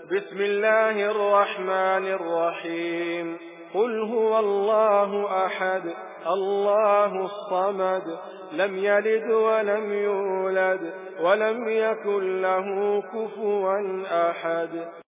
بسم الله الرحمن الرحيم. قل هو الله أحد الله الصمد لم يلد ولم يولد ولم يكن له كفوا أحد.